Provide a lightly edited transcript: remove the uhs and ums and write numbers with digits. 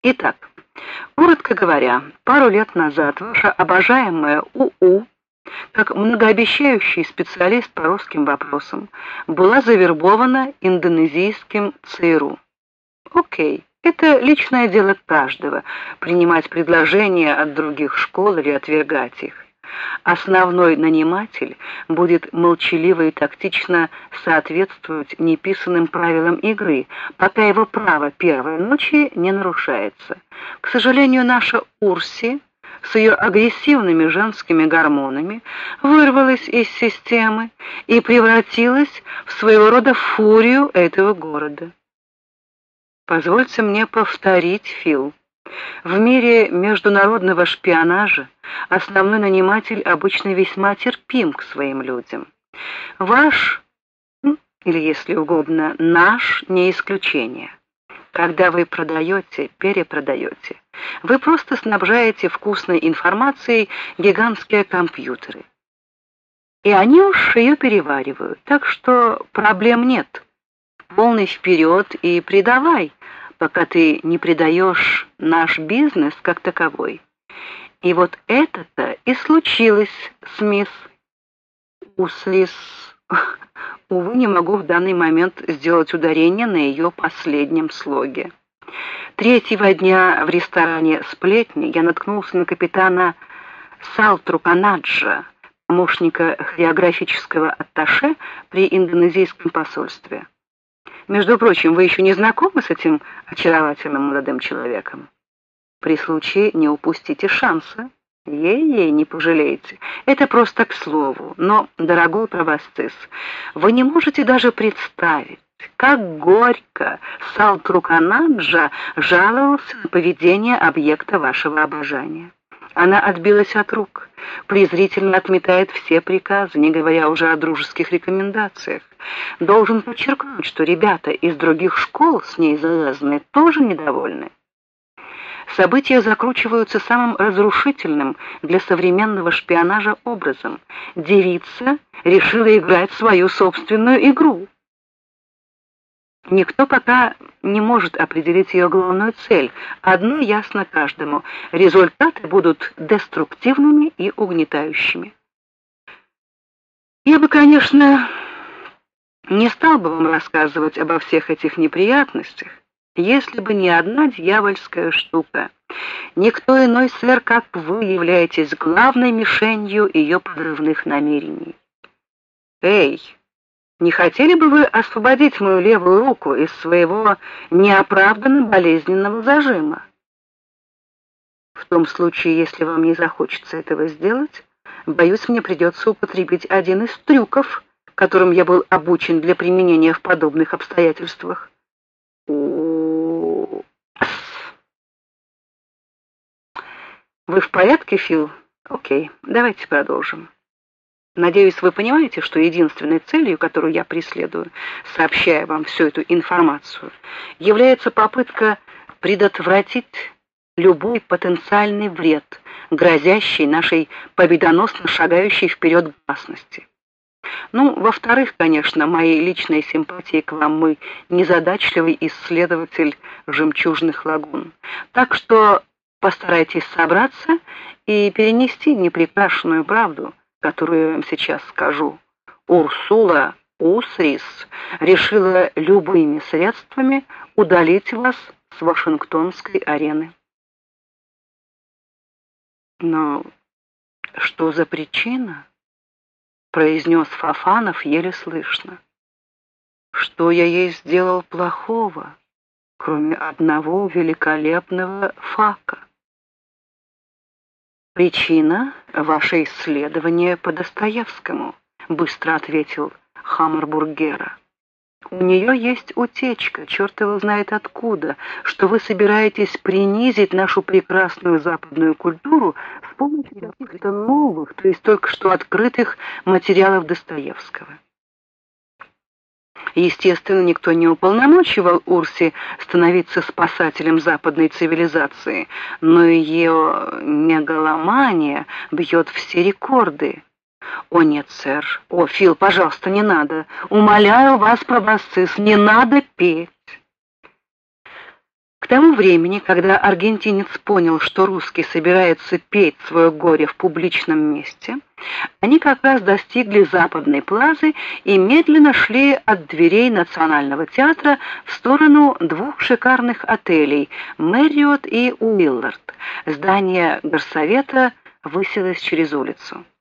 Итак, коротко говоря, пару лет назад ваша обожаемая УУ, как многообещающий специалист по русским вопросам, была завербована индонезийским ЦРУ. Окей, это личное дело каждого — принимать предложения от других школ или отвергать их. Основной наниматель будет молчаливо и тактично соответствовать неписанным правилам игры, пока его право первой ночи не нарушается. К сожалению, наша Урси с ее агрессивными женскими гормонами вырвалась из системы и превратилась в своего рода фурию этого города. Позвольте мне повторить, Фил. В мире международного шпионажа основной наниматель обычно весьма терпим к своим людям. Ваш, или если угодно, наш, не исключение. Когда вы продаете, перепродаете, вы просто снабжаете вкусной информацией гигантские компьютеры. И они уж ее переваривают, так что проблем нет. Полный вперед и предавай, пока ты не предаешь наш бизнес как таковой. И вот это-то и случилось с мисс Услис. Увы, не могу в данный момент сделать ударение на ее последнем слоге. Третьего дня в ресторане «Сплетни» я наткнулся на капитана Салтруканаджа, помощника хореографического атташе при индонезийском посольстве. Между прочим, вы еще не знакомы с этим очаровательным молодым человеком? При случае не упустите шанса. Ей-ей, не пожалеете. Это просто к слову. Но, дорогой правосцис, вы не можете даже представить, как горько Салтруканаджа жаловался на поведение объекта вашего обожания. Она отбилась от рук, презрительно отметает все приказы, не говоря уже о дружеских рекомендациях. Должен подчеркнуть, что ребята из других школ с ней завязаны тоже недовольны. События закручиваются самым разрушительным для современного шпионажа образом. Девица решила играть свою собственную игру. Никто пока не может определить ее главную цель. Одно ясно каждому: результаты будут деструктивными и угнетающими. Я бы, конечно, не стал бы вам рассказывать обо всех этих неприятностях, если бы не одна дьявольская штука. Никто иной, сэр, как вы являетесь главной мишенью ее подрывных намерений. Эй! Не хотели бы вы освободить мою левую руку из своего неоправданно болезненного зажима? В том случае, если вам не захочется этого сделать, боюсь, мне придется употребить один из трюков, которым я был обучен для применения в подобных обстоятельствах. Вы в порядке, Фил? Окей, давайте продолжим. Надеюсь, вы понимаете, что единственной целью, которую я преследую, сообщая вам всю эту информацию, является попытка предотвратить любой потенциальный вред, грозящий нашей победоносно шагающей вперед гласности. Ну, во-вторых, конечно, моей личной симпатии к вам, мой незадачливый исследователь жемчужных лагун. Так что постарайтесь собраться и перенести неприкрашенную правду, которую я вам сейчас скажу. Урсула Усрис решила любыми средствами удалить вас с Вашингтонской арены. Но что за причина? Произнес Фофанов еле слышно. Что я ей сделал плохого, кроме одного великолепного фака? Причина — ваше исследование по Достоевскому, быстро ответил Хаммербургера. У нее есть утечка, черт его знает откуда, что вы собираетесь принизить нашу прекрасную западную культуру с помощью каких-то новых, то есть только что открытых материалов Достоевского. Естественно, никто не уполномочивал Урси становиться спасателем западной цивилизации, но ее мегаломания бьет все рекорды. О нет, сэр. О, Фил, пожалуйста, не надо. Умоляю вас, правосцис, не надо петь. К тому времени, когда аргентинец понял, что русский собирается петь свое горе в публичном месте, они как раз достигли Западной плазы и медленно шли от дверей Национального театра в сторону двух шикарных отелей «Мэриот» и «Уиллард». Здание горсовета высилось через улицу.